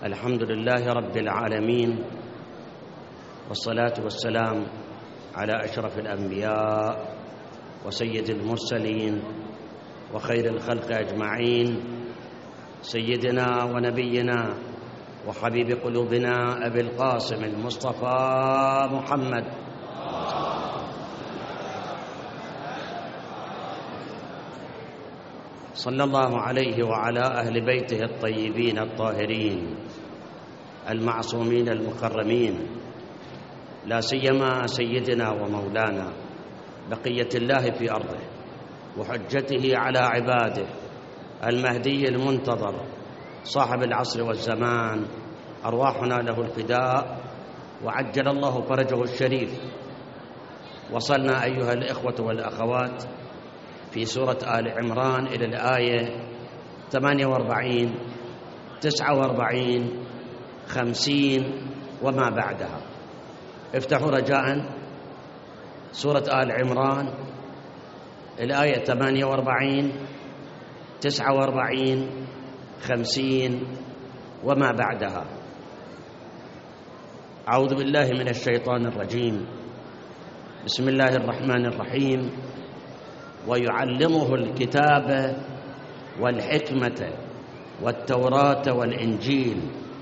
الحمد لله رب العالمين، والصلاة والسلام على أشرف الأنبياء وسيد المرسلين وخير الخلق أجمعين، سيدنا ونبينا وحبيب قلوبنا أبي القاسم المصطفى محمد صلى الله عليه وعلى أهل بيته الطيبين الطاهرين المعصومين المكرمين، لا سيما سيدنا ومولانا بقية الله في أرضه وحجته على عباده المهدي المنتظر صاحب العصر والزمان، أرواحنا له الفداء وعجل الله فرجه الشريف. وصلنا أيها الإخوة والأخوات في سورة آل عمران إلى الآية 48 49 50 وما بعدها. افتحوا رجاء سورة آل عمران الآية 48 49 50 وما بعدها. أعوذ بالله من الشيطان الرجيم. بسم الله الرحمن الرحيم. ويعلمه الكتاب والحكمة والتوراة والإنجيل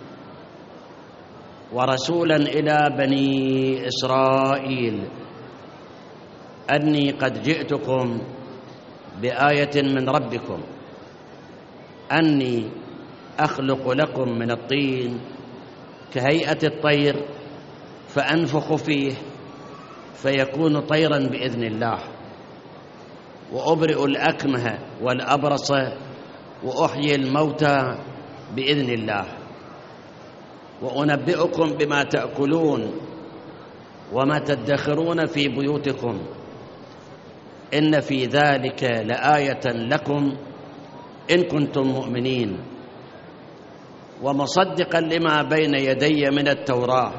ورسولا إلى بني إسرائيل أني قد جئتكم بآية من ربكم أني أخلق لكم من الطين كهيئة الطير فأنفخ فيه فيكون طيرا بإذن الله، وأبرئ الأكمه والأبرص وأحيي الموتى بإذن الله، وأنبئكم بما تأكلون وما تدخرون في بيوتكم إن في ذلك لآية لكم إن كنتم مؤمنين، ومصدقا لما بين يدي من التوراة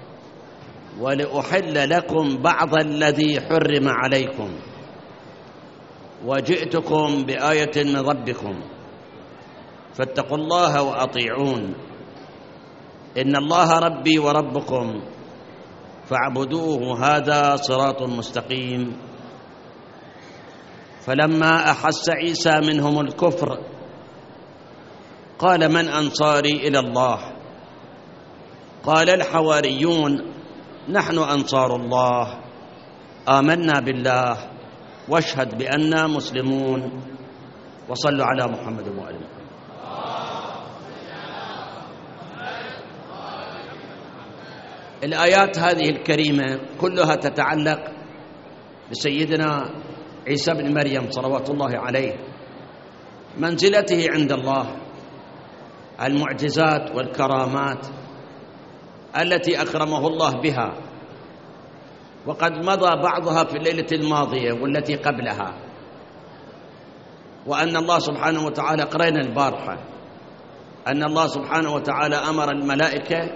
ولأحل لكم بعض الذي حرم عليكم وجئتكم بآية من ربكم فاتقوا الله وأطيعون إن الله ربي وربكم فاعبدوه هذا صراط مستقيم. فلما أحس عيسى منهم الكفر قال من أنصاري إلى الله؟ قال الحواريون نحن أنصار الله آمنا بالله واشهد بأننا مسلمون. وصلوا على محمد وآله. الآيات هذه الكريمة كلها تتعلق بسيدنا عيسى بن مريم صلوات الله عليه، منزلته عند الله، المعجزات والكرامات التي أكرمه الله بها، وقد مضى بعضها في الليلة الماضية والتي قبلها. وأن الله سبحانه وتعالى قرأنا البارحة أن الله سبحانه وتعالى أمر الملائكة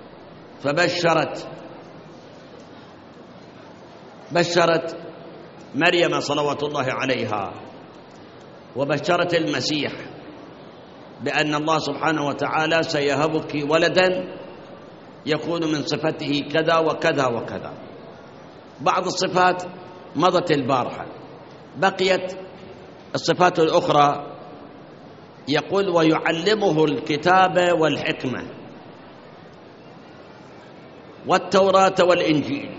بشرت مريم صلوات الله عليها وبشرت المسيح بأن الله سبحانه وتعالى سيهبك ولدا يكون من صفته كذا وكذا وكذا. بعض الصفات مضت البارحة، بقيت الصفات الأخرى. يقول ويعلمه الكتاب والحكمة والتوراة والإنجيل.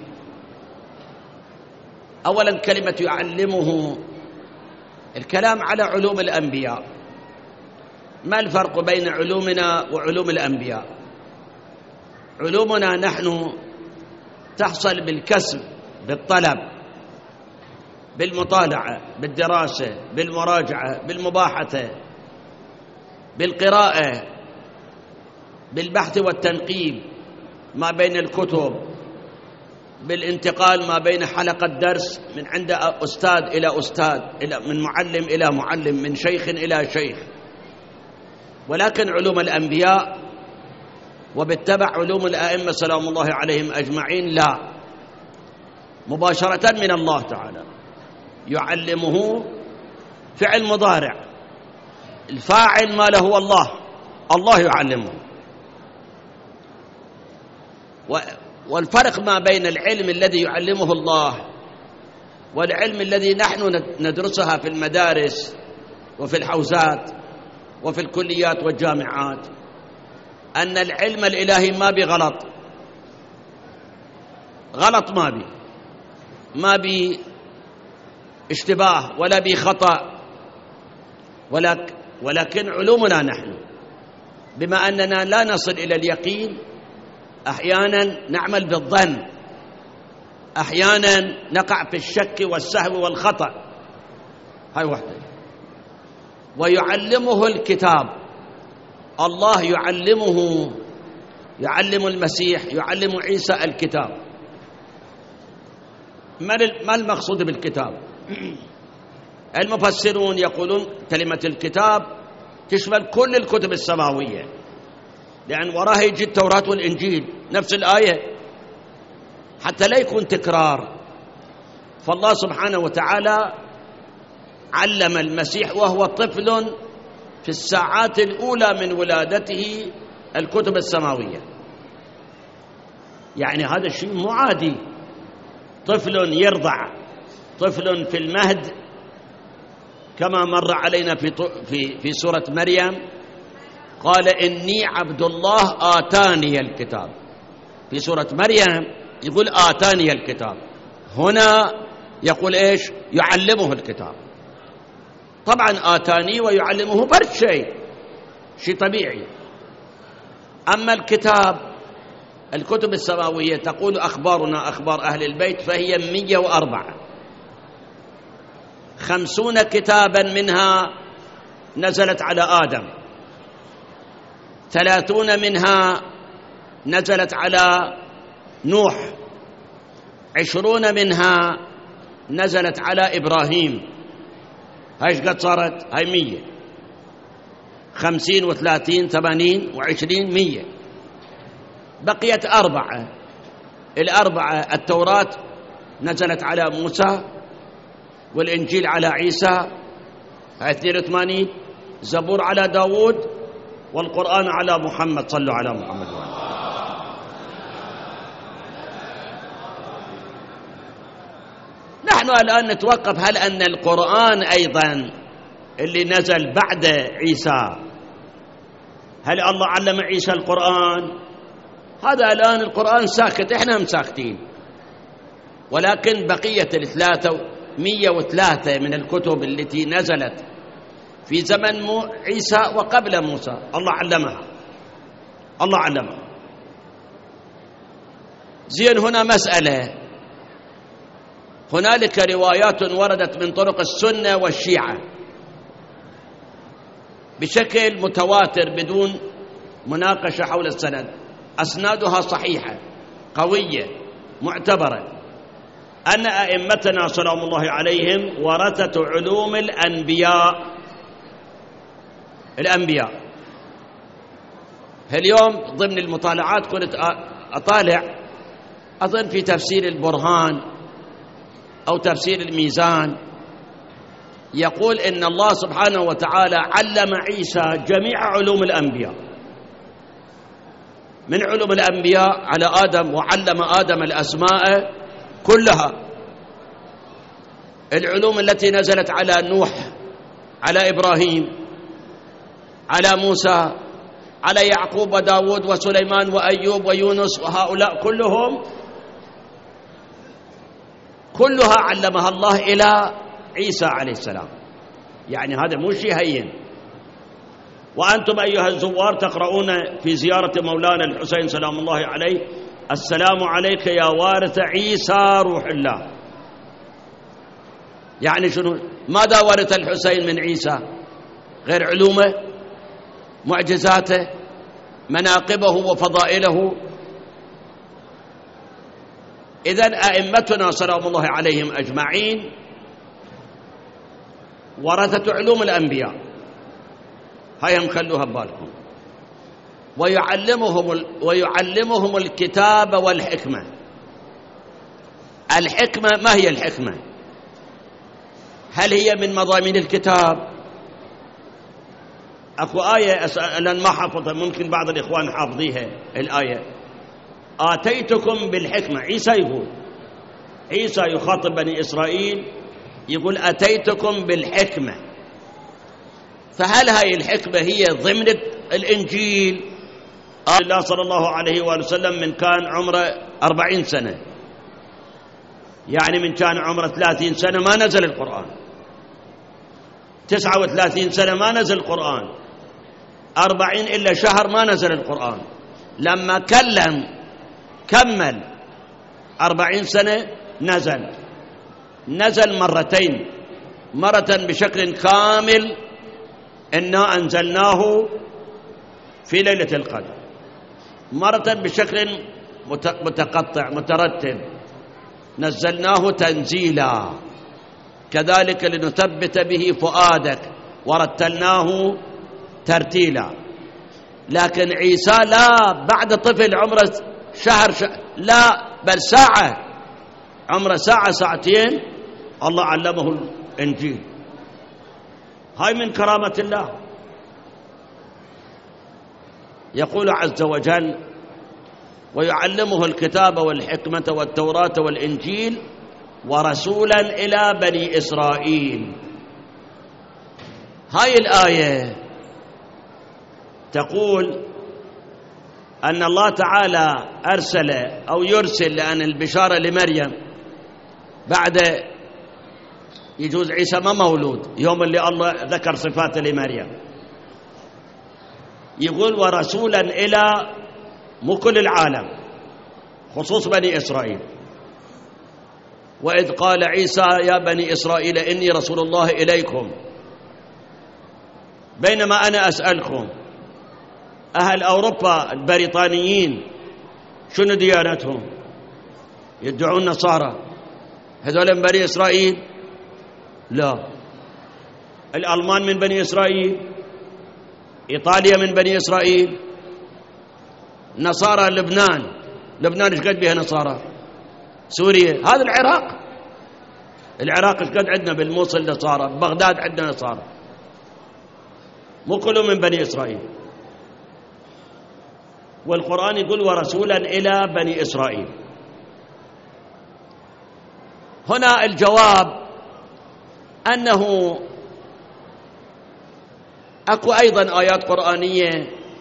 أولا كلمة يعلمه، الكلام على علوم الأنبياء. ما الفرق بين علومنا وعلوم الأنبياء؟ علومنا نحن تحصل بالكسب، بالطلب، بالمطالعة، بالدراسة، بالمراجعة، بالمباحثة، بالقراءة، بالبحث والتنقيب ما بين الكتب، بالانتقال ما بين حلقة درس من عند أستاذ إلى أستاذ، من معلم إلى معلم، من شيخ إلى شيخ. ولكن علوم الأنبياء وبالتبع علوم الأئمة سلام الله عليهم أجمعين لا، مباشرة من الله تعالى. يعلمه فعل مضارع، الفاعل ما له الله، الله يعلمه. والفرق ما بين العلم الذي يعلمه الله والعلم الذي نحن ندرسها في المدارس وفي الحوزات وفي الكليات والجامعات أن العلم الإلهي ما بغلط، غلط ما بي اشتباه ولا بي خطأ، ولكن علومنا نحن بما أننا لا نصل إلى اليقين أحيانا نعمل بالظن، أحيانا نقع في الشك والسهو والخطأ. هاي واحدة. ويعلمه الكتاب، الله يعلم المسيح، يعلم عيسى الكتاب. ما المقصود بالكتاب؟ المفسرون يقولون كلمة الكتاب تشمل كل الكتب السماوية، لأن وراها يجي التوراة والإنجيل نفس الآية حتى لا يكون تكرار. فالله سبحانه وتعالى علم المسيح وهو طفل في الساعات الأولى من ولادته الكتب السماوية. يعني هذا الشيء مو عادي، طفل يرضع، طفل في المهد، كما مر علينا في سورة مريم قال إني عبد الله آتاني الكتاب. في سورة مريم يقول آتاني الكتاب، هنا يقول إيش؟ يعلمه الكتاب. طبعا آتاني ويعلمه فرق شيء طبيعي. أما الكتب السماوية تقول أخبارنا أخبار أهل البيت فهي 104، 50 كتابا منها نزلت على آدم، 30 منها نزلت على نوح، 20 منها نزلت على إبراهيم. هايش قد صارت؟ هاي 100، 50 و30 80 و20 100. بقيت 4، الأربعة التوراة نزلت على موسى، والإنجيل على عيسى، هاي 82، زبور على داود، والقرآن على محمد. صلوا على محمد. نحن الآن نتوقف، هل أن القرآن أيضا اللي نزل بعد عيسى، هل الله علم عيسى القرآن؟ هذا الآن القرآن ساكت، إحنا مساكتين. ولكن بقية 103 من الكتب التي نزلت في زمن عيسى وقبل موسى الله علمها. زين، هنا مسألة، هنالك روايات وردت من طرق السنة والشيعة بشكل متواتر بدون مناقشة حول السند، أسنادها صحيحة قوية معتبرة، أن أئمتنا سلام الله عليهم ورثة علوم الأنبياء. اليوم ضمن المطالعات كنت أطالع، أظن في تفسير البرهان أو تفسير الميزان، يقول إن الله سبحانه وتعالى علم عيسى جميع علوم الأنبياء، من علوم الأنبياء على آدم، وعلم آدم الأسماء كلها. العلوم التي نزلت على نوح، على إبراهيم، على موسى، على يعقوب وداود وسليمان وأيوب ويونس، وهؤلاء كلها علمها الله إلى عيسى عليه السلام. يعني هذا مو شيء هين. وأنتم أيها الزوار تقرؤون في زيارة مولانا الحسين سلام الله عليه: السلام عليك يا وارث عيسى روح الله. يعني شنو؟ ماذا ورث الحسين من عيسى غير علومه، معجزاته، مناقبه وفضائله؟ إذن أئمتنا سلام الله عليهم أجمعين ورثة علوم الأنبياء، هيا خلوها ببالكم. ويعلمهم الكتاب والحكمة. الحكمة، ما هي الحكمة؟ هل هي من مضامين الكتاب؟ أكو آية لأن ما حافظها، ممكن بعض الإخوان حافظيها الآية: آتيتكم بالحكمة. عيسى يخاطب بني إسرائيل يقول أتيتكم بالحكمة. فهل هاي الحكمة هي ضمن الإنجيل؟ الله صلى الله عليه وآله وسلم من كان عمره 40 سنة، يعني من كان عمره 30 سنة ما نزل القرآن، 39 سنة ما نزل القرآن، 40 إلا شهر ما نزل القرآن. لما كمل 40 سنة نزل مرتين، مرة بشكل كامل إنا أنزلناه في ليلة القدر، مرة بشكل متقطع مترتب نزلناه تنزيلا، كذلك لنثبت به فؤادك ورتلناه ترتيلا. لكن عيسى لا، بعد طفل عمره شهر لا بل ساعة، عمره ساعة ساعتين الله علمه الإنجيل. هاي من كرامة الله. يقول عز وجل ويعلمه الكتاب والحكمة والتوراة والإنجيل ورسولا إلى بني إسرائيل. هاي الآية تقول أن الله تعالى أرسل أو يرسل، لأن البشارة لمريم بعد يجوز عيسى ما مولود، يوم اللي الله ذكر صفاته لمريم يقول ورسولا إلى مو كل العالم، خصوص بني إسرائيل. وإذ قال عيسى يا بني إسرائيل إني رسول الله إليكم. بينما أنا أسألكم أهل أوروبا البريطانيين شنو ديانتهم؟ يدعون نصارى، هذول من بني إسرائيل؟ لا. الألمان من بني إسرائيل، إيطاليا من بني إسرائيل، نصارى لبنان ايش قد بها نصارى؟ سوريا، هذا العراق ايش قد عندنا بالموصل نصارى، بغداد عندنا نصارى، مو كلهم من بني إسرائيل. والقرآن يقول ورسولا إلى بني إسرائيل. هنا الجواب أنه أكو أيضا آيات قرآنية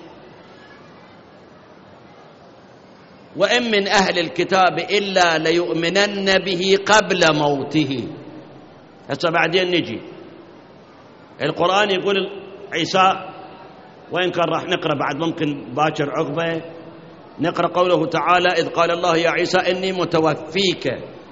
وإن من أهل الكتاب إلا ليؤمنن به قبل موته. هسه بعدين نجي القرآن يقول عيسى، وإن كان راح نقرأ بعد ممكن باكر عقبه نقرأ قوله تعالى إذ قال الله يا عيسى إني متوفيك.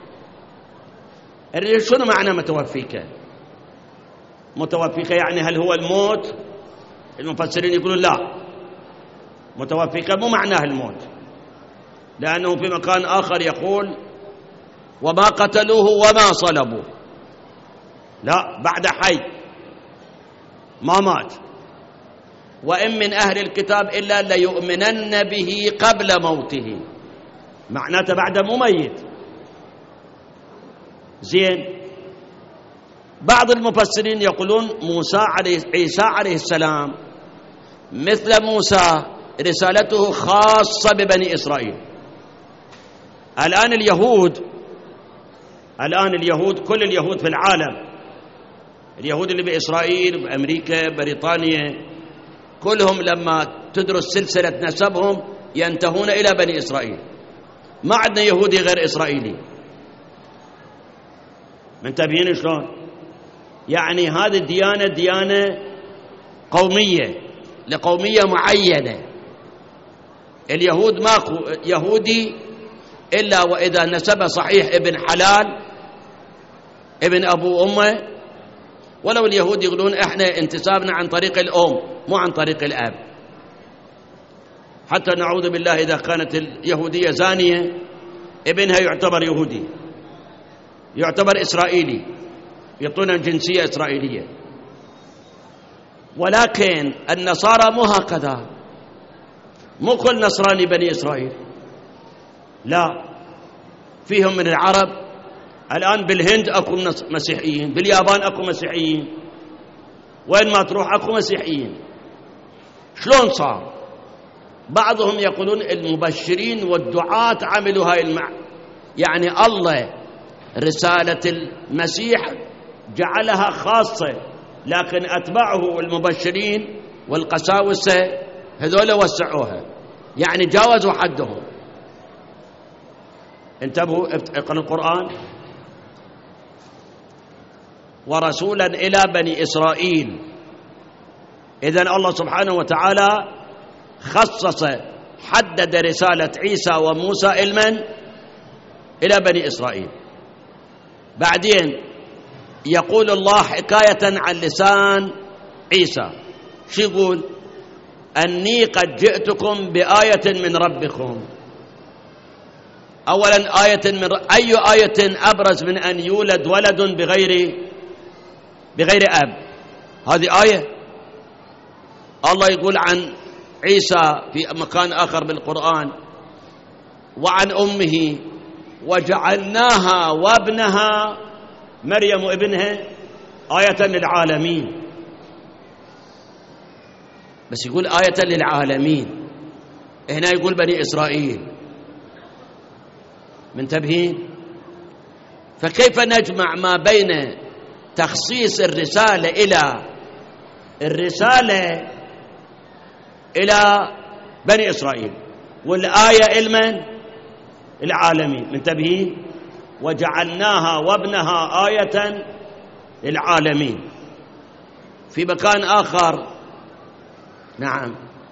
شنو معنى متوفيك؟ متوفيك يعني هل هو الموت؟ المفسرين يقولون لا، متوفيك مو معناه الموت، لأنه في مكان آخر يقول وما قتلوه وما صلبوه، لا بعد حي ما مات. وإن من أهل الكتاب إلا ليؤمنن به قبل موته، معناته بعد مميت. زين، بعض المفسرين يقولون عيسى عليه السلام مثل موسى رسالته خاصة ببني إسرائيل. الآن اليهود كل اليهود في العالم، اليهود اللي بإسرائيل بأمريكا بريطانيا كلهم لما تدرس سلسلة نسبهم ينتهون إلى بني إسرائيل. ما عندنا يهودي غير إسرائيلي. منتبهين شلون؟ يعني هذه الديانة ديانة قومية لقومية معينة. اليهود ماكو يهودي إلا وإذا نسبه صحيح ابن حلال ابن أبو أمه، ولو اليهود يقولون إحنا انتسابنا عن طريق الأم مو عن طريق الأب، حتى نعوذ بالله إذا كانت اليهودية زانية ابنها يعتبر يهودي، يعتبر إسرائيلي، يعطونا الجنسية إسرائيلية. ولكن النصارى مو هكذا، مو كل نصراني بني إسرائيل، لا، فيهم من العرب. الآن بالهند أكو مسيحيين، باليابان أكو بعضهم يقولون المبشرين والدعاة عملوا هاي يعني الله رسالة المسيح جعلها خاصة، لكن أتباعه المبشرين والقساوسة هذول وسعوها، يعني جاوزوا حدهم. انتبهوا، اقرأوا القرآن. ورسولا إلى بني إسرائيل. إذن الله سبحانه وتعالى خصص حدد رسالة عيسى وموسى إلى بني إسرائيل. بعدين يقول الله حكاية عن لسان عيسى، شو يقول؟ أني قد جئتكم بآية من ربكم. أولا أي آية أبرز من أن يولد ولد بغير أب؟ هذه آية. الله يقول عن عيسى في مكان آخر بالقرآن وعن أمه وجعلناها وابنها مريم وابنها آية للعالمين، بس يقول آية للعالمين، هنا يقول بني إسرائيل. منتبهين؟ فكيف نجمع ما بين تخصيص الرسالة إلى بني إسرائيل والآية العالمين؟ منتبهين؟ وجعلناها وابنها آية للعالمين. في مكان آخر نعم،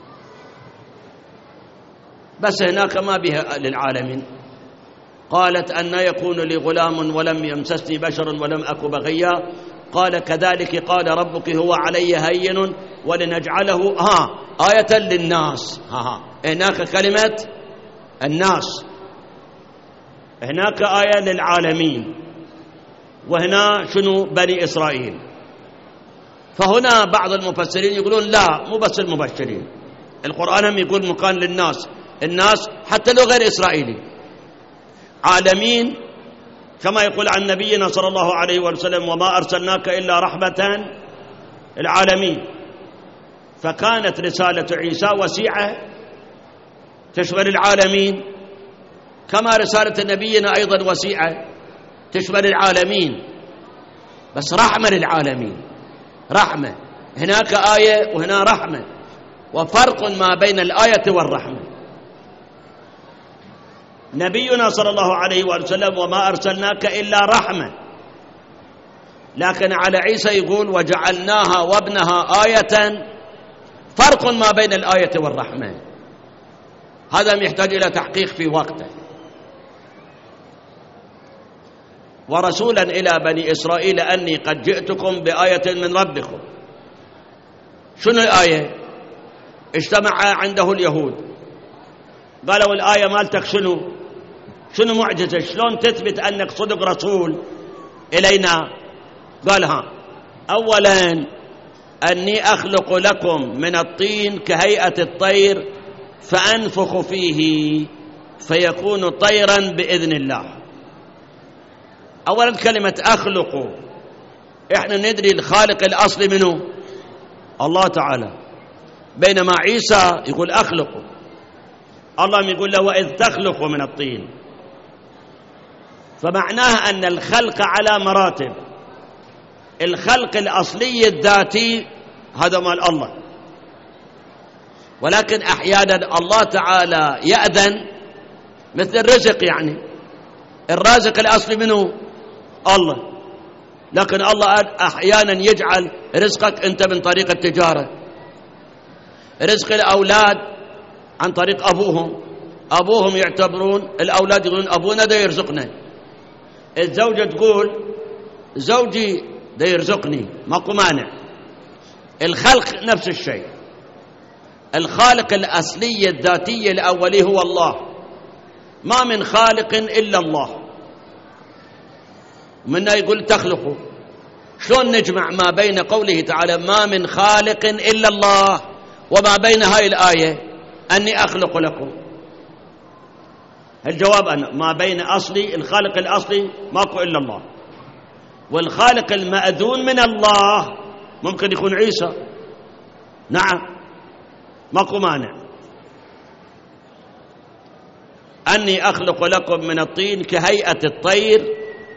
بس هناك ما بها للعالمين. قالت أن يكون لي غلام ولم يمسسني بشر ولم أك بغيا، قال كذلك قال ربك هو علي هين ولنجعله آية للناس. هناك كلمة الناس، هناك آية للعالمين، وهنا شنو؟ بني إسرائيل. فهنا بعض المفسرين يقولون لا، مو بس المبشرين، القرآن هم يقول مكان للناس، الناس حتى لو غير إسرائيلي، عالمين، كما يقول عن نبينا صلى الله عليه وسلم وما أرسلناك إلا رحمة العالمين. فكانت رسالة عيسى وسيعة تشمل العالمين، كما رسالة نبينا أيضا وسيعة تشمل العالمين، بس رحمة للعالمين، رحمة. هناك آية وهنا رحمة، وفرق ما بين الآية والرحمة. نبينا صلى الله عليه وسلم وما أرسلناك إلا رحمة، لكن على عيسى يقول وجعلناها وابنها آية، فرق ما بين الآية والرحمة. هذا يحتاج إلى تحقيق في وقته. ورسولا إلى بني إسرائيل أني قد جئتكم بآية من ربكم. شنو الآية؟ اجتمع عنده اليهود قالوا الآية مالتك شنو معجزة؟ شلون تثبت أنك صدق رسول إلينا؟ قال أولا أني أخلق لكم من الطين كهيئة الطير فأنفخ فيه فيكون طيرا بإذن الله. أولا كلمة أخلق، إحنا ندري الخالق الأصلي منه الله تعالى، بينما عيسى يقول أخلق. الله يقول له وإذ تخلق من الطين، فمعناه أن الخلق على مراتب. الخلق الأصلي الذاتي هذا مال الله، ولكن أحيانا الله تعالى يأذن، مثل الرزق، يعني الرازق الأصلي منه الله، لكن الله أحيانا يجعل رزقك أنت من طريق التجارة، رزق الأولاد عن طريق أبوهم يعتبرون الأولاد يقولون أبونا ده يرزقنا، الزوجة تقول زوجي ده يرزقني، ماكو مانع. الخلق نفس الشيء، الخالق الأصلي الذاتي الأولي هو الله، ما من خالق إلا الله. منا يقول تخلقوا، شلون نجمع ما بين قوله تعالى ما من خالق إلا الله وما بين هاي الآية أني أخلق لكم؟ الجواب أنا ما بين أصلي، الخالق الأصلي ماكو إلا الله، والخالق المأذون من الله ممكن يكون عيسى، نعم ماكو مانع. أني أخلق لكم من الطين كهيئة الطير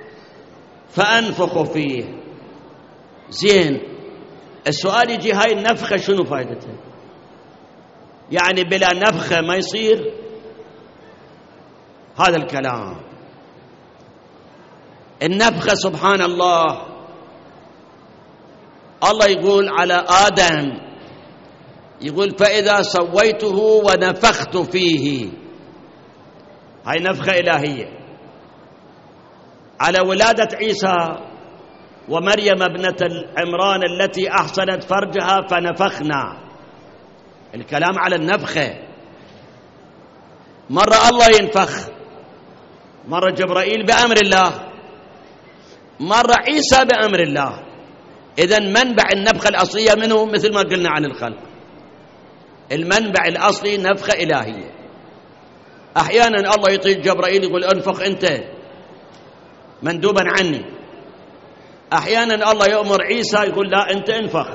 فأنفخ فيه. زين، السؤال يجي هاي النفخة شنو فائدتها؟ يعني بلا نفخة ما يصير هذا الكلام. النفخة سبحان الله، الله يقول على آدم، يقول فإذا سويته ونفخت فيه، هاي نفخة إلهية. على ولادة عيسى ومريم ابنة عمران التي أحصنت فرجها فنفخنا، الكلام على النفخة. مرة الله ينفخ، مرة جبرائيل بأمر الله، مرة عيسى بأمر الله. إذن منبع النفخة الأصلية منه مثل ما قلنا عن الخلق، المنبع الأصلي نفخة إلهية. أحيانا الله يطيق جبرائيل يقول أنفخ أنت مندوبا عني، أحيانا الله يأمر عيسى يقول لا أنت انفخ،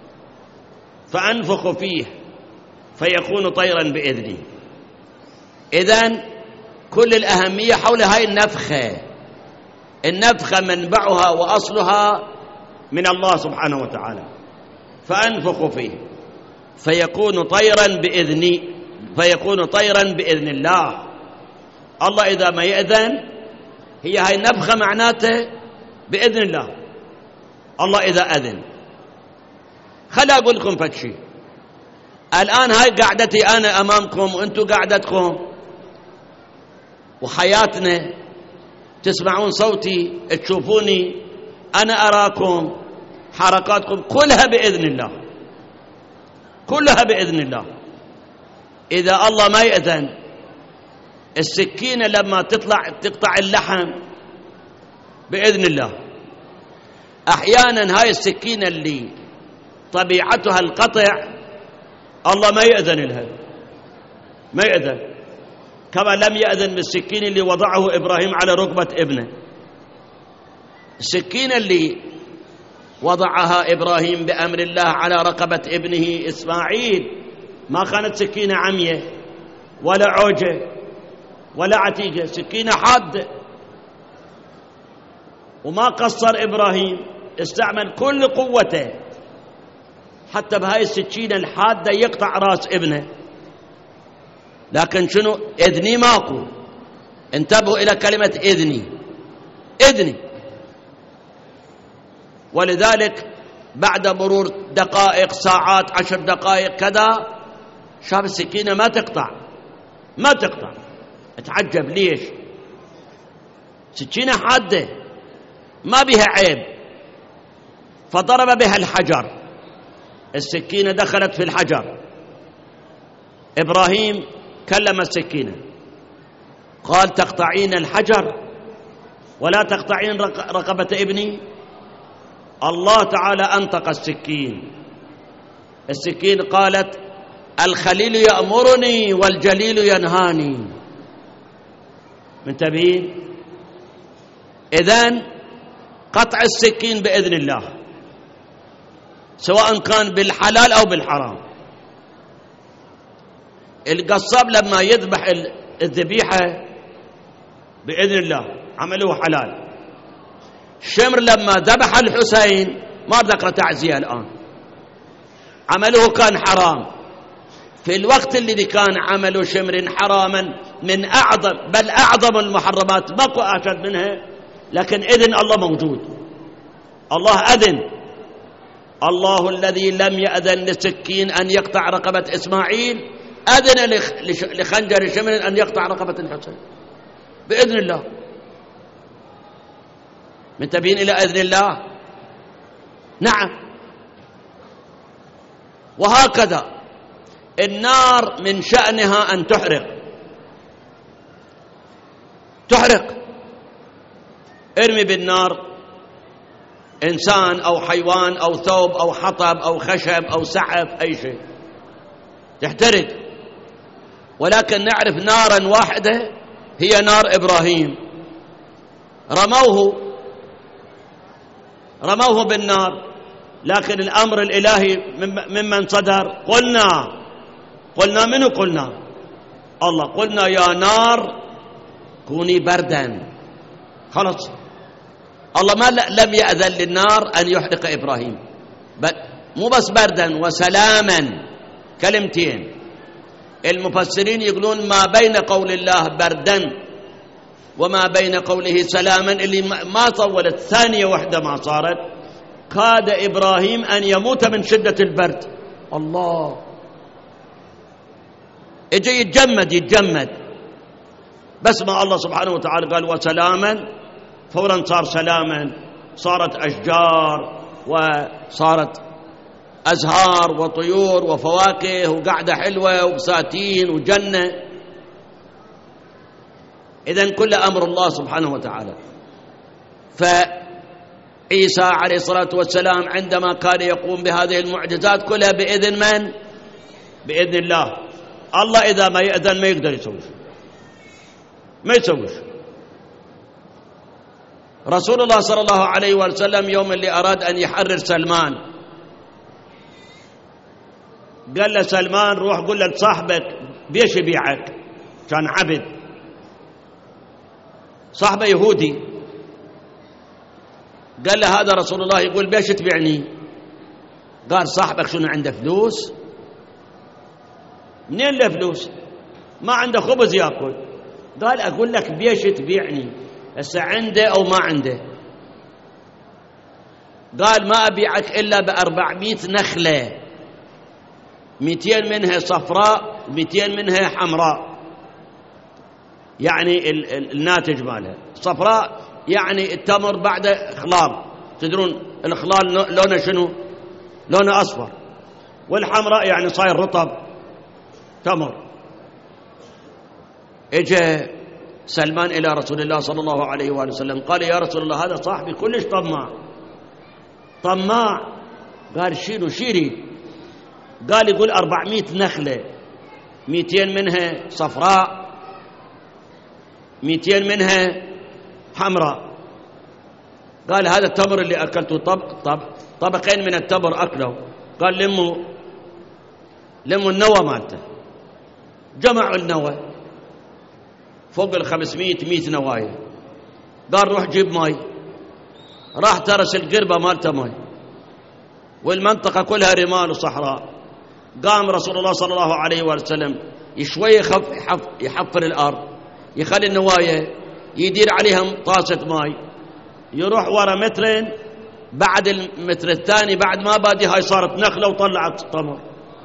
فأنفخ فيه فيكون طيرا بإذني. إذن كل الأهمية حول هاي النفخة. النفخة منبعها وأصلها من الله سبحانه وتعالى، فأنفخ فيه فيكون طيرا بإذني، فيكون طيرا بإذن الله. الله إذا ما يأذن، هي هاي النفخة معناته بإذن الله. الله إذا أذن. خلي أقول لكم فتشي، الآن هاي قعدتي أنا أمامكم وأنتم قعدتكم وحياتنا، تسمعون صوتي، تشوفوني، أنا أراكم، حركاتكم كلها بإذن الله، كلها بإذن الله. إذا الله ما يأذن، السكينة لما تقطع اللحم بإذن الله. أحيانا هاي السكينة اللي طبيعتها القطع الله ما يأذن لها، ما يأذن، كما لم يأذن بالسكين اللي وضعه إبراهيم على ركبة ابنه. السكينة اللي وضعها إبراهيم بأمر الله على رقبة ابنه إسماعيل ما كانت سكينة عمية ولا عوجة ولا عتيقة، سكينة حادة. وما قصر إبراهيم، استعمل كل قوته حتى بهاي السكينة الحادة يقطع رأس ابنه. لكن شنو؟ إذني ماكو. انتبهوا إلى كلمة إذني، إذني. ولذلك بعد مرور دقائق، ساعات، 10 دقائق كذا، شاف السكينة ما تقطع، ما تقطع. اتعجب ليش؟ سكينة حادة ما بها عيب، فضرب بها الحجر. السكينة دخلت في الحجر. إبراهيم كلم السكينة قال تقطعين الحجر ولا تقطعين رقبة ابني؟ الله تعالى أنطق السكين. السكين قالت الخليل يأمرني والجليل ينهاني. منتبهين؟ إذن قطع السكين بإذن الله، سواء كان بالحلال أو بالحرام. القصاب لما يذبح الذبيحة بإذن الله عمله حلال. شمر لما ذبح الحسين، ما ذكر تعزية الآن، عمله كان حرام. في الوقت الذي كان عمل شمر حراما من أعظم، بل أعظم المحرمات، ماكو أشد منها، لكن إذن الله موجود. الله أذن. الله الذي لم يأذن للسكين أن يقطع رقبة إسماعيل أذن لخنجر شمر أن يقطع رقبة الحسين بإذن الله. منتبهين إلى إذن الله؟ نعم. وهكذا النار من شأنها أن تحرق. تحرق. ارمي بالنار إنسان أو حيوان أو ثوب أو حطب أو خشب أو سحف، أي شيء تحترق. ولكن نعرف نارا واحدة هي نار إبراهيم، رموه بالنار، لكن الأمر الإلهي ممن صدر؟ قلنا منه؟ قلنا الله. قلنا يا نار كوني بردا. خلاص الله ما لم يأذن للنار أن يحرق إبراهيم، بل مو بس بردا وسلاما، كلمتين. المفسرين يقولون ما بين قول الله بردا وما بين قوله سلاما اللي ما طولت ثانية واحدة ما صارت، كاد إبراهيم أن يموت من شدة البرد. الله اجي يتجمد بس ما الله سبحانه وتعالى قال وسلاما، فورا صار سلاما، صارت أشجار وصارت أزهار وطيور وفواكه وقعدة حلوة وبساتين وجنة. إذن كل أمر الله سبحانه وتعالى. فعيسى عليه الصلاة والسلام عندما كان يقوم بهذه المعجزات كلها بإذن من؟ بإذن الله. الله إذا ما يأذن ما يقدر يسوي، ما يسويش. رسول الله صلى الله عليه وسلم يوم اللي أراد أن يحرر سلمان قال له سلمان روح قل لصاحبك بيش يبيعك، كان عبد، صاحبه يهودي. قال له هذا رسول الله يقول بيش تبيعني؟ قال صاحبك شنو عنده فلوس؟ منين له فلوس؟ ما عنده خبز ياكل. قال أقول لك بيش تبيعني، هسه عنده أو ما عنده؟ قال ما أبيعك إلا ب400 نخلة، 200 منها صفراء 200 منها حمراء، يعني الناتج مالها. صفراء يعني التمر بعد خلال، تدرون الخلال لونه شنو؟ لونه أصفر. والحمراء يعني صاير رطب تمر. اجى سلمان إلى رسول الله صلى الله عليه وآله وسلم قال يا رسول الله هذا صاحبي كلش طماع. قال شيري. قال يقول 400 نخلة، 200 منها صفراء 200 منها حمراء. قال هذا التمر اللي أكلته طبقين من التمر أكله. قال لموا النوى مالته. جمعوا النوى فوق 500 نوايا. قال روح جيب ماي. راح ترس القربة مالته ماي، والمنطقة كلها رمال وصحراء. قام رسول الله صلى الله عليه وسلم شوية يحفر الأرض، يخلي النوايا، يدير عليهم طاسة ماي، يروح ورا مترين، بعد المتر الثاني بعد ما بادي هاي صارت نخلة وطلعت تمر.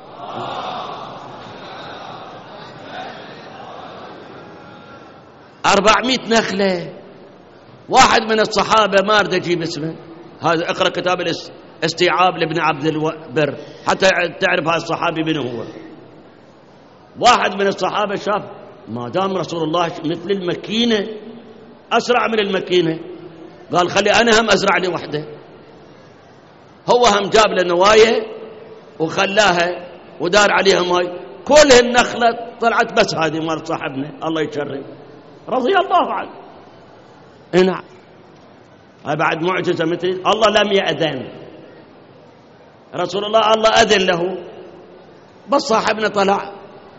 400 نخلة. واحد من الصحابة ما أريد أجيب اسمه، هذا اقرأ كتاب الاستيعاب لابن عبد البر حتى تعرف هذا الصحابي من هو. واحد من الصحابة شاف ما دام رسول الله مثل المكينة أسرع من المكينة، قال خلي أنا هم أزرع لي وحدة. هو هم جاب له نوايا وخلاها ودار عليها ماي، كل النخلة طلعت بس هذه مال صاحبنا الله يشرف رضي الله عنه. نعم هاي بعد معجزة مثل الله لم يأذن رسول الله، الله أذن له بس صاحبنا طلع.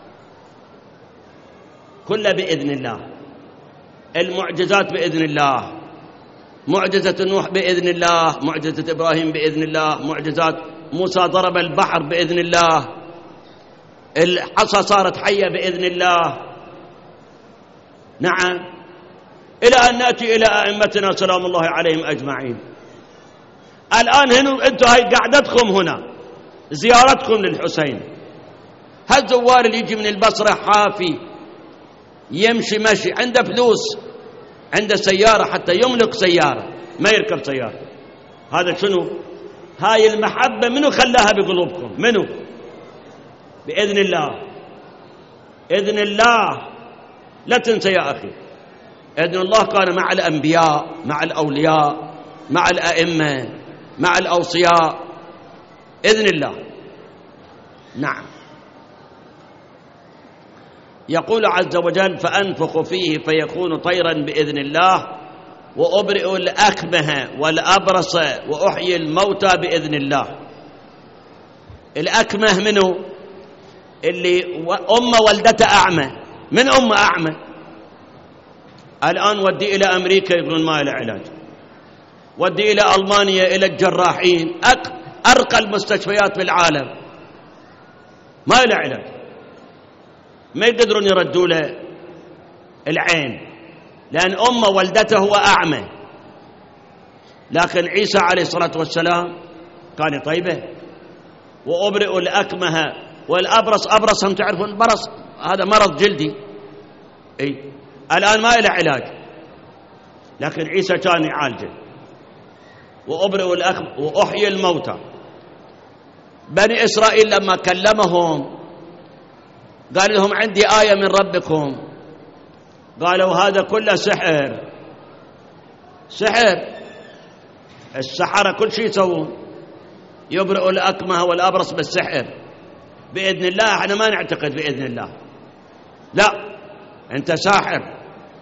كله بإذن الله. المعجزات بإذن الله، معجزة نوح بإذن الله، معجزة إبراهيم بإذن الله، معجزات موسى ضرب البحر بإذن الله، الحصى صارت حية بإذن الله. نعم إلى أن نأتي إلى أئمتنا سلام الله عليهم أجمعين. الآن هنا أنتم هاي قعدتكم هنا زيارتكم للحسين، هالزوار اللي يجي من البصرة حافي يمشي مشي عنده فلوس، عنده سيارة حتى يملك سيارة ما يركب سيارة، هذا شنو؟ هاي المحبة منو خلاها بقلوبكم؟ منو؟ بإذن الله. إذن الله لا تنسى يا أخي، إذن الله كان مع الأنبياء، مع الأولياء، مع الأئمة، مع الأوصياء، إذن الله. نعم يقول عز وجل فأنفخ فيه فيكون طيرا بإذن الله وأبرئ الأكمه والأبرص وأحيي الموتى بإذن الله. الأكمه منه؟ اللي أمه ولدته أعمى. من أمه أعمى؟ الآن ودي إلى أمريكا يقولون ما له علاج، ودي إلى ألمانيا إلى الجراحين أرقى المستشفيات بالعالم ما له علاج، ما يقدرون يردوا له العين لأن أمه ولدته هو أعمى. لكن عيسى عليه الصلاة والسلام كان يطيبه، وأبرئ الأكمه والأبرص. أبرص هم تعرفون البرص هذا مرض جلدي، الآن ما له علاج، لكن عيسى كان يعالجه. وأبرئ الأكمه وأحيي الموتى. بني إسرائيل لما كلمهم قال لهم عندي آية من ربكم، قالوا هذا كله سحر. سحر، السحرة كل شيء يسوون، يبرئ الأكمه والأبرص بالسحر بإذن الله. احنا ما نعتقد بإذن الله، لا، أنت ساحر،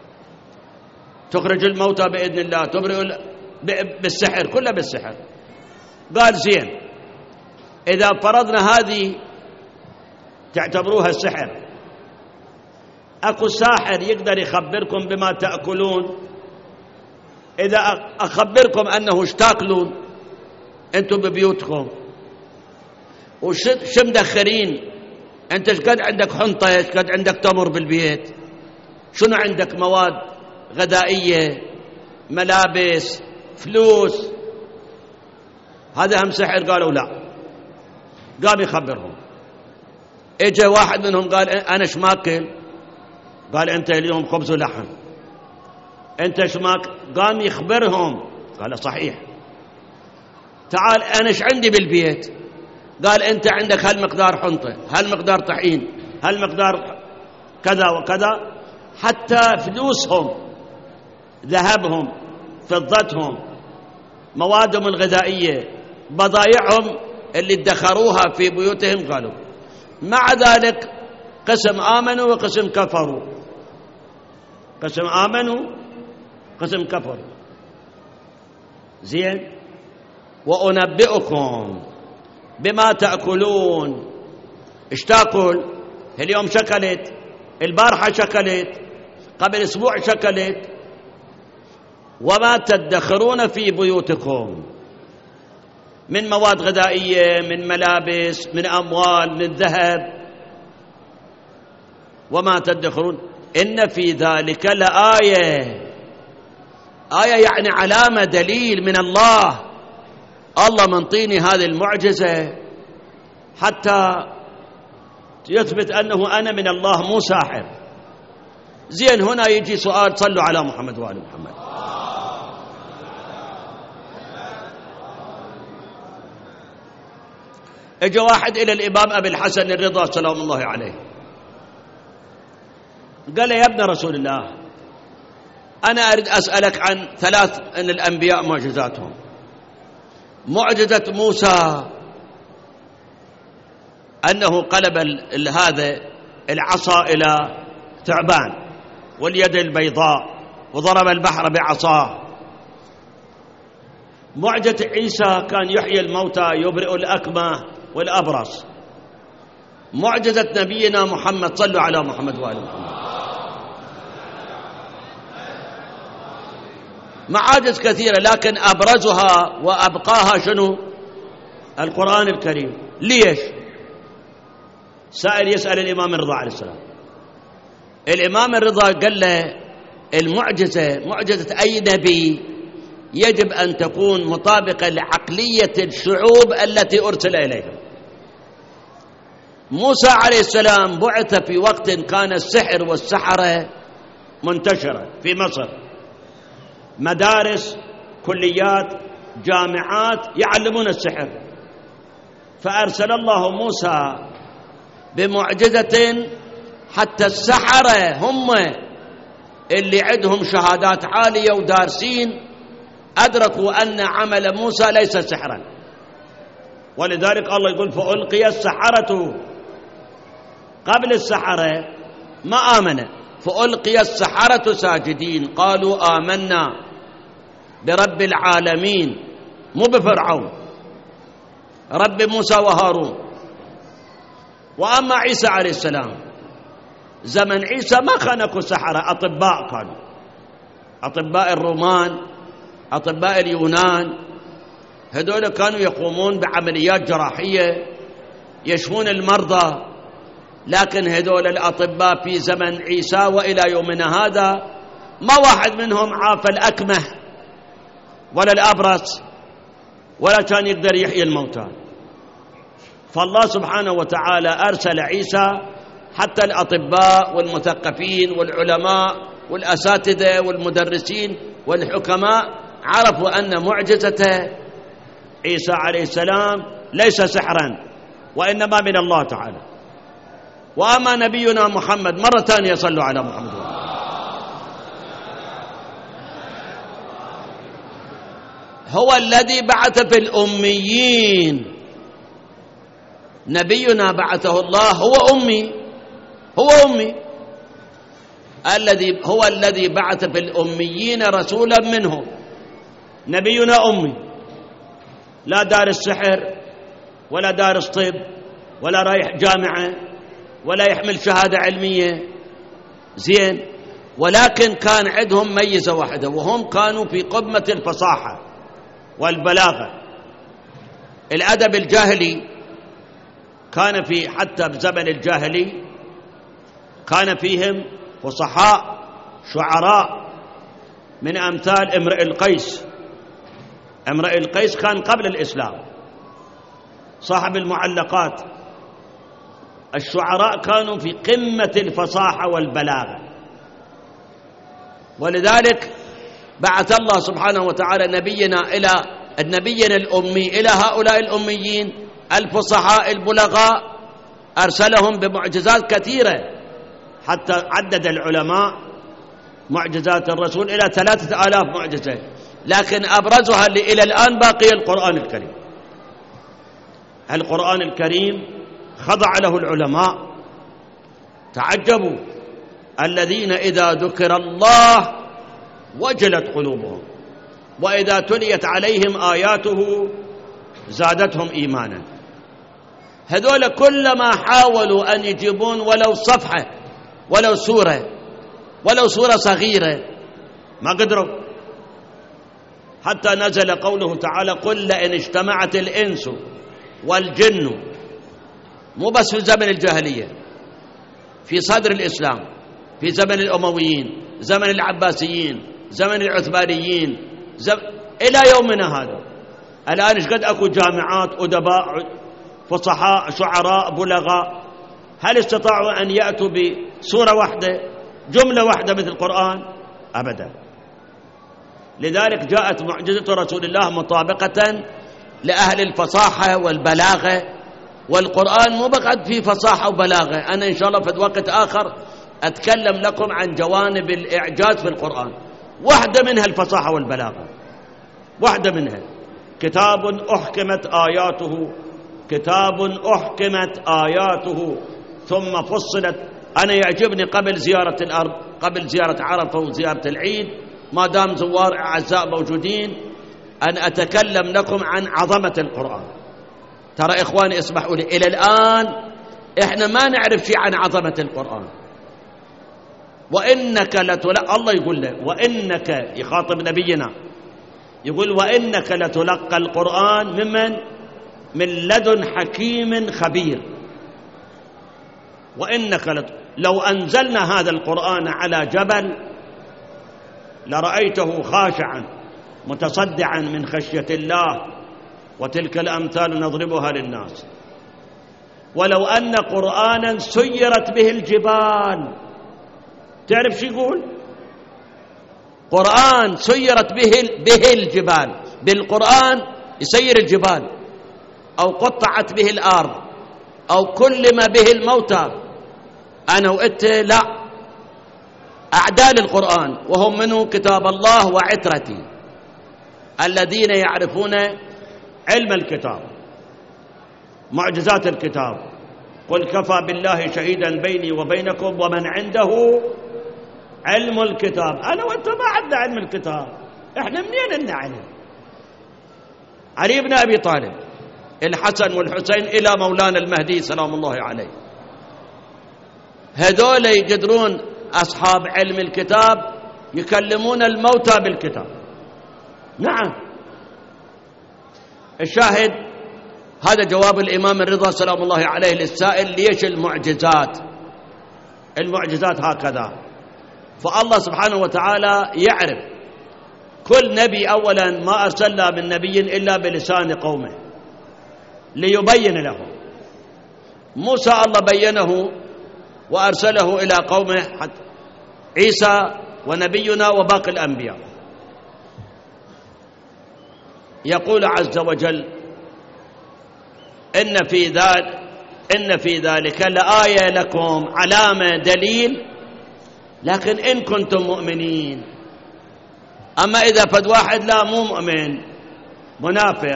تخرج الموتى بإذن الله، تبرئ بالسحر، كله بالسحر. قال زين، إذا فرضنا هذه تعتبروها السحر، أكو ساحر يقدر يخبركم بما تأكلون؟ إذا أخبركم أنه ايش تأكلون أنتم ببيوتكم وش مدخرين، أنت ايش قد عندك حنطة، ايش قد عندك تمر بالبيت، شنو عندك مواد غذائية، ملابس، فلوس، هذا هم سحر؟ قالوا لا. قام يخبرهم. اجى واحد منهم قال أنا ايش ماكل؟ قال أنت اليوم خبز ولحم. أنت ايش ماكل؟ قام يخبرهم. قال صحيح. تعال أنا ايش عندي بالبيت؟ قال أنت عندك هالمقدار حنطة، هالمقدار طحين، هالمقدار كذا وكذا، حتى فلوسهم، ذهبهم، فضتهم، موادهم الغذائية، بضائعهم اللي ادخروها في بيوتهم. قالوا مع ذلك قسم آمنوا وقسم كفروا، قسم آمنوا قسم كفروا. زين، وأنبئكم بما تأكلون. ايش تأكل؟ اليوم شكلت، البارحة شكلت، قبل أسبوع شكلت. وما تدخرون في بيوتكم من مواد غذائية، من ملابس، من أموال، من ذهب. وما تدخرون إن في ذلك لآية. آية يعني علامة، دليل من الله. الله منطيني هذه المعجزة حتى يثبت أنه أنا من الله مو ساحر. زين، هنا يجي سؤال، صلوا على محمد وآل محمد. اجى واحد إلى الإمام أبي الحسن الرضا سلام الله عليه، قال يا ابن رسول الله، أنا أريد أسألك عن 3 من الأنبياء معجزاتهم. معجزة موسى أنه قلب هذا العصا إلى ثعبان، واليد البيضاء، وضرب البحر بعصاه. معجزة عيسى كان يحيي الموتى، يبرئ الأكمه والأبرص. معجزة نبينا محمد، صلوا على محمد وآل محمد. معاجز كثيرة، لكن أبرزها وأبقاها شنو؟ القرآن الكريم. ليش؟ سائل يسأل الإمام الرضا عليه السلام. الإمام الرضا قال له المعجزة، معجزة أي نبي يجب أن تكون مطابقة لعقلية الشعوب التي أرسل إليهم. موسى عليه السلام بعث في وقت كان السحر والسحرة منتشرة في مصر، مدارس، كليات، جامعات يعلمون السحر. فأرسل الله موسى بمعجزة حتى السحرة هم اللي عندهم شهادات عالية ودارسين أدركوا أن عمل موسى ليس سحرا. ولذلك الله يقول فألقي السحرة. قبل السحرة ما آمن، فألقي السحرة ساجدين قالوا آمنا برب العالمين، مو بفرعون، رب موسى وهارون. وأما عيسى عليه السلام، زمن عيسى ما كانوا سحرة، أطباء كانوا، أطباء الرومان، أطباء اليونان، هذول كانوا يقومون بعمليات جراحية يشفون المرضى. لكن هذول الأطباء في زمن عيسى وإلى يومنا هذا ما واحد منهم عاف الأكمه ولا الأبرص ولا كان يقدر يحيي الموتى. فالله سبحانه وتعالى أرسل عيسى حتى الأطباء والمثقفين والعلماء والأساتذة والمدرسين والحكماء عرفوا أن معجزة عيسى عليه السلام ليس سحرا وإنما من الله تعالى. وأما نبينا محمد، مرة ثانية صلوا على محمد، هو الذي بعث في الأميين. نبينا بعثه الله هو أمي، هو الذي بعث في الأميين رسولا منهم. نبينا أمي، لا دارس سحر ولا دارس طب ولا رايح جامعة ولا يحمل شهادة علمية زين، ولكن كان عندهم ميزة واحدة، وهم كانوا في قمة الفصاحة والبلاغة. الأدب الجاهلي كان في، حتى بزمن الجاهلي كان فيهم فصحاء شعراء من أمثال امرئ القيس. امرئ القيس كان قبل الإسلام صاحب المعلقات. الشعراء كانوا في قمة الفصاحة والبلاغة، ولذلك بعث الله سبحانه وتعالى نبينا الأمي إلى هؤلاء الأميين الفصحاء البلغاء، أرسلهم بمعجزات كثيرة، حتى عدد العلماء معجزات الرسول إلى 3000 معجزة، لكن أبرزها اللي إلى الآن باقي القرآن الكريم. القرآن الكريم خضع له العلماء، تعجبوا الذين إذا ذكر الله وجلت قلوبهم وإذا تليت عليهم آياته زادتهم إيمانا. هذول كلما حاولوا أن يجيبون ولو صفحة ولو سورة صغيرة ما قدروا، حتى نزل قوله تعالى: قل لئن اجتمعت الإنس والجن، مو بس في زمن الجاهلية، في صدر الإسلام، في زمن الأمويين، زمن العباسيين، زمن العثمانيين، إلى يومنا هذا. الآن إيش قد أكو جامعات، أدباء، فصحاء، شعراء، بلغاء، هل استطاعوا أن يأتوا بسورة واحدة، جملة واحدة مثل القرآن؟ أبدا. لذلك جاءت معجزة رسول الله مطابقة لأهل الفصاحة والبلاغة، والقرآن مو بقى في فصاحة وبلاغة. أنا إن شاء الله في وقت آخر أتكلم لكم عن جوانب الإعجاز في القرآن، واحدة منها الفصاحة والبلاغة، واحدة منها كتاب أحكمت آياته ثم فصلت. أنا يعجبني قبل زيارة الأرض، قبل زيارة عرفة وزيارة العيد، ما دام زوار أعزاء موجودين، أن أتكلم لكم عن عظمة القرآن. ترى إخواني اسمحوا لي، إلى الآن إحنا ما نعرف شيء عن عظمة القرآن. وإنك الله يقول له، وإنك، يخاطب نبينا يقول: وإنك لتلقى القرآن من لدن حكيم خبير. وإنك لو أنزلنا هذا القرآن على جبل لرأيته خاشعا متصدعا من خشية الله، وتلك الأمثال نضربها للناس. ولو أن قرآنا سيرت به الجبال، تعرف شو يقول؟ قرآن سيرت به الجبال، بالقرآن يسير الجبال، أو قطعت به الأرض، أو كلم به الموتى. أنا وإنت لا، أعداء القرآن، وهم منه كتاب الله وعترتي الذين يعرفون علم الكتاب، معجزات الكتاب. قل كفى بالله شهيدا بيني وبينكم ومن عنده علم الكتاب. أنا وأنت ما عندنا علم الكتاب، إحنا منين لنا علم؟ علي بن أبي طالب، الحسن والحسين إلى مولانا المهدي سلام الله عليه، هذول يقدرون أصحاب علم الكتاب يكلمون الموتى بالكتاب. نعم. الشاهد هذا جواب الإمام الرضا سلام الله عليه للسائل ليش المعجزات هكذا. فالله سبحانه وتعالى يعرف كل نبي أولا ما أرسلنا من نبي إلا بلسان قومه ليبين لهم. موسى الله بينه وأرسله إلى قومه، حتى عيسى ونبينا وباقي الأنبياء. يقول عز وجل إن في ذلك لآية لكم، علامة دليل، لكن إن كنتم مؤمنين. أما إذا فد واحد لا مو مؤمن، منافق،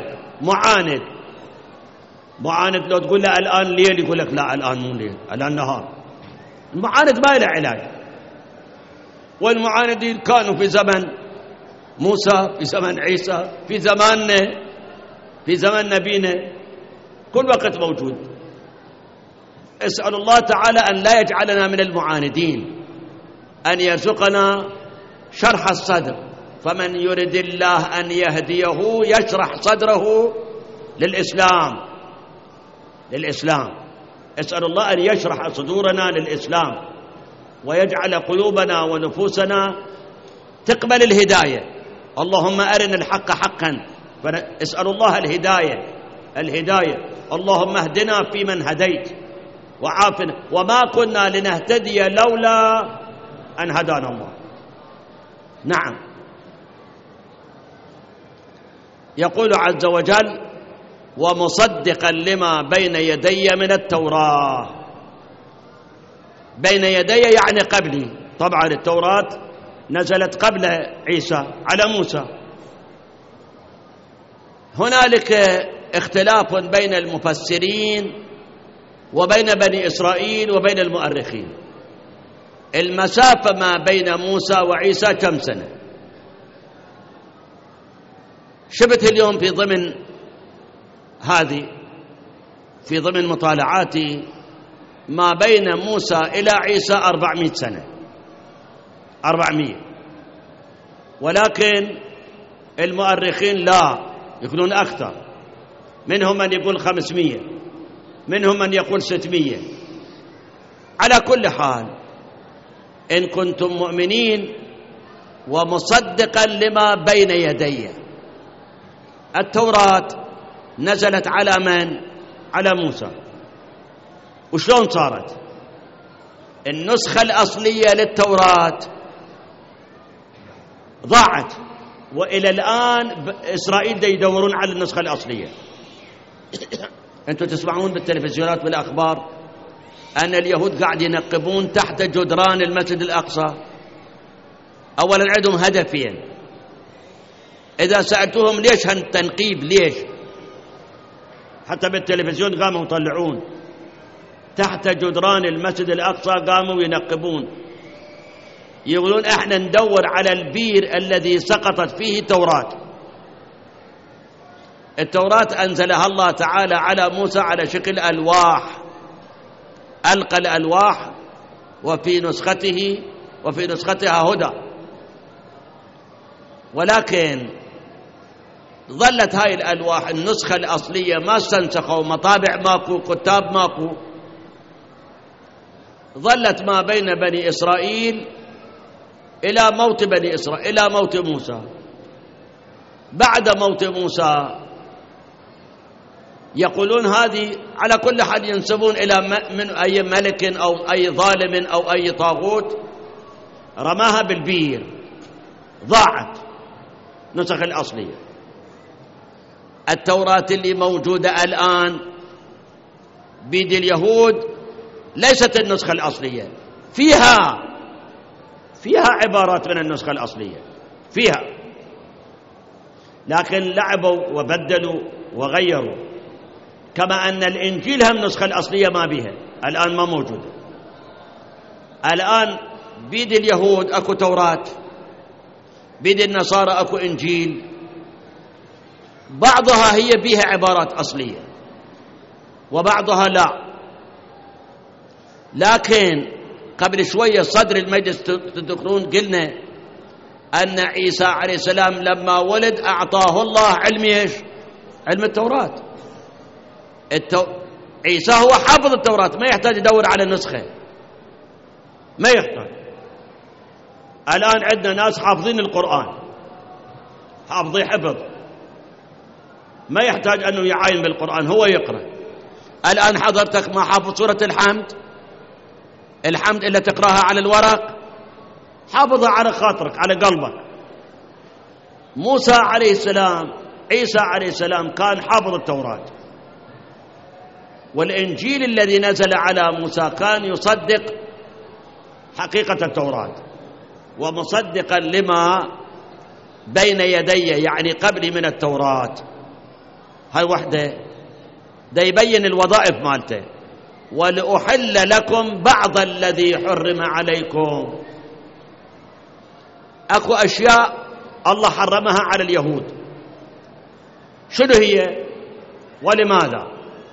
معاند لو تقول له الآن ليل يقول لك لا الآن مو ليل، الآن نهار. المعاند ما له علاج. والمعاندين كانوا في زمن موسى، في زمن عيسى، في زماننا، في زمن نبينا، كل وقت موجود. اسأل الله تعالى أن لا يجعلنا من المعاندين، أن يرزقنا شرح الصدر. فمن يرد الله أن يهديه يشرح صدره للإسلام. اسأل الله أن يشرح صدورنا للإسلام ويجعل قلوبنا ونفوسنا تقبل الهداية. اللهم أرنا الحق حقا، فاسأل الله الهداية. اللهم اهدنا فيمن هديت وعافنا، وما كنا لنهتدي لولا أن هدانا الله. نعم. يقول عز وجل ومصدقا لما بين يدي من التوراة. بين يدي يعني قبلي، طبعا التوراة نزلت قبل عيسى على موسى. هنالك اختلاف بين المفسرين وبين بني إسرائيل وبين المؤرخين. المسافة ما بين موسى وعيسى كم سنة؟ شبت اليوم في ضمن مطالعاتي ما بين موسى إلى عيسى 400 سنة، 400. ولكن المؤرخين لا، يقولون أكثر. منهم من يقول 500، منهم من يقول 600. على كل حال، إن كنتم مؤمنين ومصدقا لما بين يدي. التوراة نزلت على من؟ على موسى. وشلون صارت؟ النسخة الأصلية للتوراة ضاعت، وإلى الآن إسرائيل يدورون على النسخة الأصلية. أنتم تسمعون بالتلفزيونات والأخبار أن اليهود قاعد ينقبون تحت جدران المسجد الأقصى. أولا عندهم هدفين. إذا سألتهم ليش هالتنقيب، ليش؟ حتى بالتلفزيون قاموا يطلعون تحت جدران المسجد الأقصى، قاموا ينقبون، يقولون احنا ندور على البير الذي سقطت فيه التوراة. التوراة أنزلها الله تعالى على موسى على شكل ألواح، ألقى الألواح وفي نسختها هدى. ولكن ظلت هاي الألواح النسخة الأصلية ما استنسخوا، مطابع ماكو، كتاب ماكو، ظلت ما بين بني إسرائيل إلى موت بني إسرائيل، إلى موت موسى. بعد موت موسى يقولون هذه على كل حال ينسبون إلى من أي ملك أو أي ظالم أو أي طاغوت رماها بالبير، ضاعت نسخ الأصلية. التوراة اللي موجودة الآن بيد اليهود ليست النسخة الأصلية، فيها عبارات من النسخة الأصلية فيها، لكن لعبوا وبدلوا وغيروا. كما أن الإنجيل هم النسخة الأصلية ما بها، الآن ما موجودة. الآن بيد اليهود أكو توراة، بيد النصارى أكو إنجيل، بعضها هي بها عبارات أصلية وبعضها لا. لكن قبل شوية صدر المجلس تذكرون قلنا أن عيسى عليه السلام لما ولد أعطاه الله علم إيش؟ علم التوراة. عيسى هو حافظ التوراة، ما يحتاج يدور على نسخة، ما يحتاج. الآن عندنا ناس حافظين القرآن، حافظي حفظ، ما يحتاج أنه يعاين بالقرآن، هو يقرأ. الآن حضرتك ما حافظ سورة الحمد إلا تقرأها على الورق، حافظها على خاطرك على قلبك. موسى عليه السلام، عيسى عليه السلام كان حافظ التوراة، والإنجيل الذي نزل على موسى كان يصدق حقيقة التوراة ومصدقا لما بين يدي، يعني قبل من التوراة. هاي وحده ده يبين الوظائف مالته. ولأحل لكم بعض الذي حرم عليكم. أكو أشياء الله حرمها على اليهود، شنو هي ولماذا؟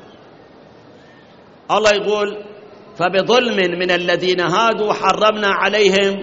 الله يقول فبظلم من الذين هادوا حرمنا عليهم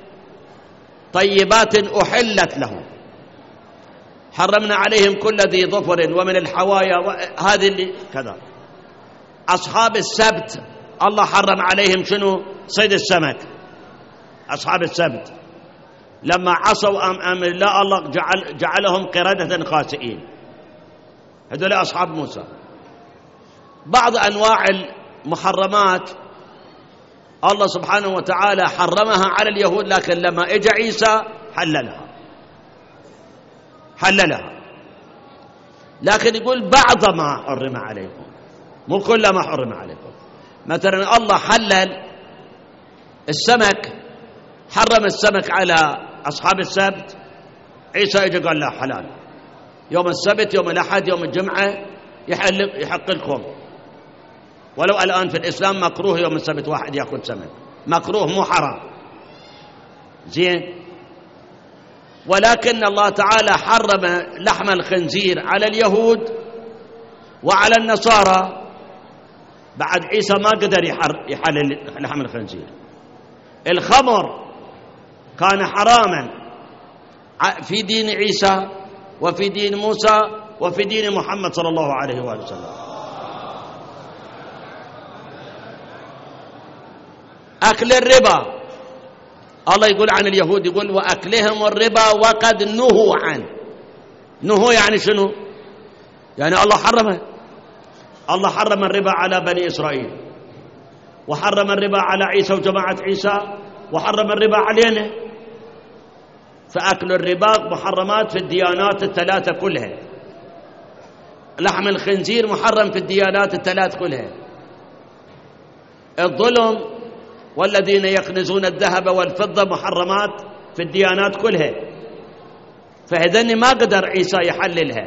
طيبات أحلت لهم، حرمنا عليهم كل ذي ظفر ومن الحوايا، هذه اللي كذا. أصحاب السبت الله حرم عليهم شنو؟ صيد السمك. أصحاب السبت لما عصوا أمر الله، الله جعلهم قردة خاسئين، هذول أصحاب موسى. بعض أنواع المحرمات الله سبحانه وتعالى حرمها على اليهود، لكن لما اجى عيسى حللها. لكن يقول بعض ما حرم عليكم، مو كل ما حرم عليكم. مثلا الله حلل السمك، حرم السمك على أصحاب السبت، عيسى اجى قال لا حلال، يوم السبت يوم الأحد يوم الجمعة يحق لكم. ولو الآن في الإسلام مكروه يوم السبت واحد يأكل سمك، مكروه مو حرام، زين. ولكن الله تعالى حرم لحم الخنزير على اليهود وعلى النصارى. بعد عيسى ما قدر يحلل لحم الخنزير. الخمر كان حراما في دين عيسى وفي دين موسى وفي دين محمد صلى الله عليه وآله وسلم. أكل الربا الله يقول عن اليهود، يقول وأكلهم الربا وقد نهوا عنه. نهوا يعني شنو؟ يعني الله حرمه. الله حرم الربا على بني إسرائيل، وحرم الربا على عيسى وجماعة عيسى، وحرم الربا علينا. فأكل الربا محرمات في الديانات الثلاثة كلها. لحم الخنزير محرم في الديانات الثلاث كلها. الظلم والذين يكنزون الذهب والفضة محرمات في الديانات كلها. فإذن ما قدر عيسى يحللها.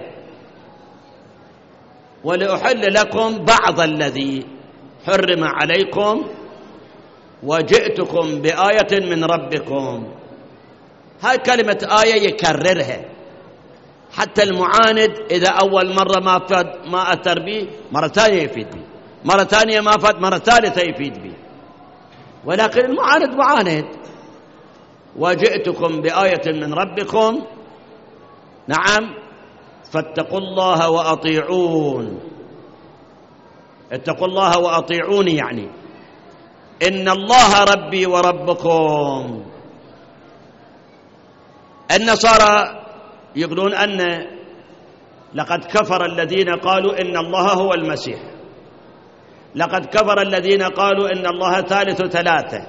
ولأحل لكم بعض الذي حرم عليكم وجئتكم بآية من ربكم. هاي كلمة آية يكررها، حتى المعاند إذا أول مرة ما أثر به، مرة ثانية يفيد به، مرة ثانية ما فات، مرة ثالثة يفيد به. ولكن المعاند معاند. وجئتكم بآية من ربكم، نعم، فاتقوا الله وأطيعون. اتقوا الله وأطيعوني، يعني إن الله ربي وربكم. النصارى يقولون أن لقد كفر الذين قالوا إن الله هو المسيح، لقد كفر الذين قالوا إن الله ثالث ثلاثة.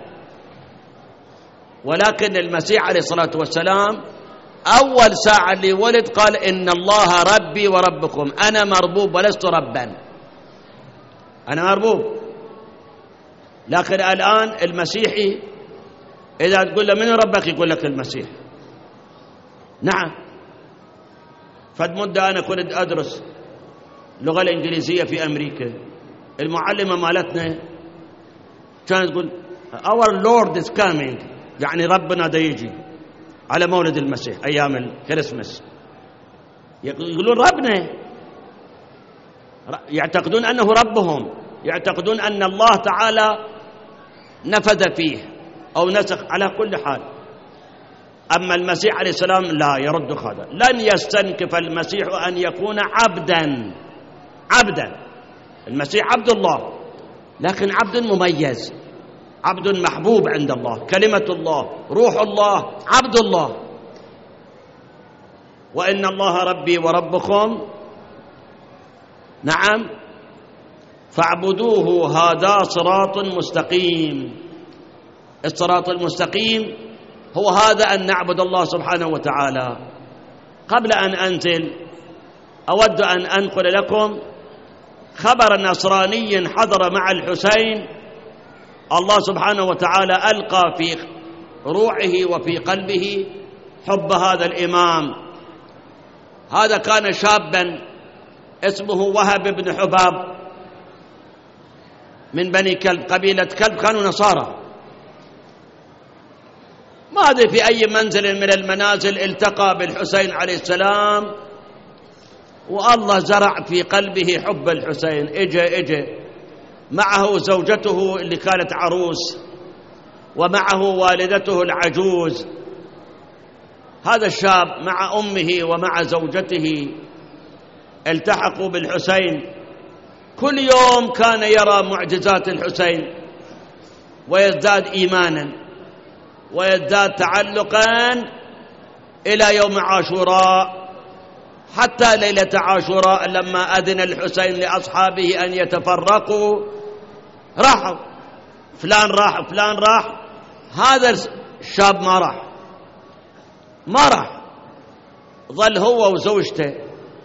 ولكن المسيح عليه الصلاة والسلام أول ساعة اللي ولد قال إن الله ربي وربكم، أنا مربوب ولست ربا، أنا مربوب. لكن الآن المسيحي إذا تقول له من ربك يقول لك المسيح. نعم. فمدة أنا كنت أدرس اللغة الإنجليزية في أمريكا، المعلمة مالتنا كانت تقول Our Lord is coming، يعني ربنا دا يجي على مولد المسيح أيام الكريسماس. يقولون ربنا، يعتقدون أنه ربهم، يعتقدون أن الله تعالى نفذ فيه أو نسخ. على كل حال أما المسيح عليه السلام لا يرد هذا، لن يستنكف المسيح أن يكون عبدا. المسيح عبد الله، لكن عبد مميز، عبد محبوب عند الله، كلمة الله، روح الله، عبد الله. وإن الله ربي وربكم، نعم، فاعبدوه هذا صراط مستقيم. الصراط المستقيم هو هذا، أن نعبد الله سبحانه وتعالى. قبل أن أنزل أود أن أنقل لكم خبر نصراني حضر مع الحسين، الله سبحانه وتعالى ألقى في روحه وفي قلبه حب هذا الإمام. هذا كان شابا اسمه وهب بن حباب من بني كلب، قبيلة كلب، كانوا نصارى. ما أدري في أي منزل من المنازل التقى بالحسين عليه السلام، والله زرع في قلبه حب الحسين. اجى معه زوجته اللي كانت عروس، ومعه والدته العجوز. هذا الشاب مع أمه ومع زوجته التحقوا بالحسين. كل يوم كان يرى معجزات الحسين ويزداد إيمانا ويزداد تعلقا إلى يوم عاشوراء، حتى ليلة عاشوراء لما أذن الحسين لأصحابه أن يتفرقوا راحوا، فلان راح، هذا الشاب ما راح، ظل هو وزوجته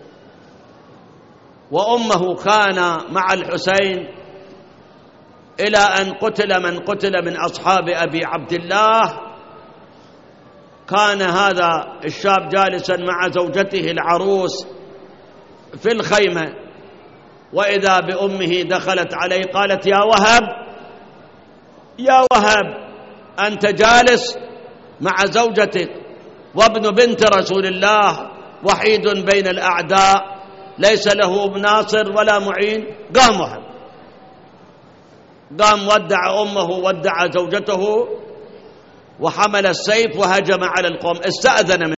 وأمه كان مع الحسين إلى أن قتل من قتل من أصحاب أبي عبد الله. كان هذا الشاب جالسا مع زوجته العروس في الخيمة، وإذا بأمه دخلت عليه قالت: يا وهب أنت جالس مع زوجتك وابن بنت رسول الله، وحيد بين الأعداء، ليس له ناصر ولا معين. قام وهب، قام ودع أمه ودع زوجته وحمل السيف وهجم على القوم. استأذن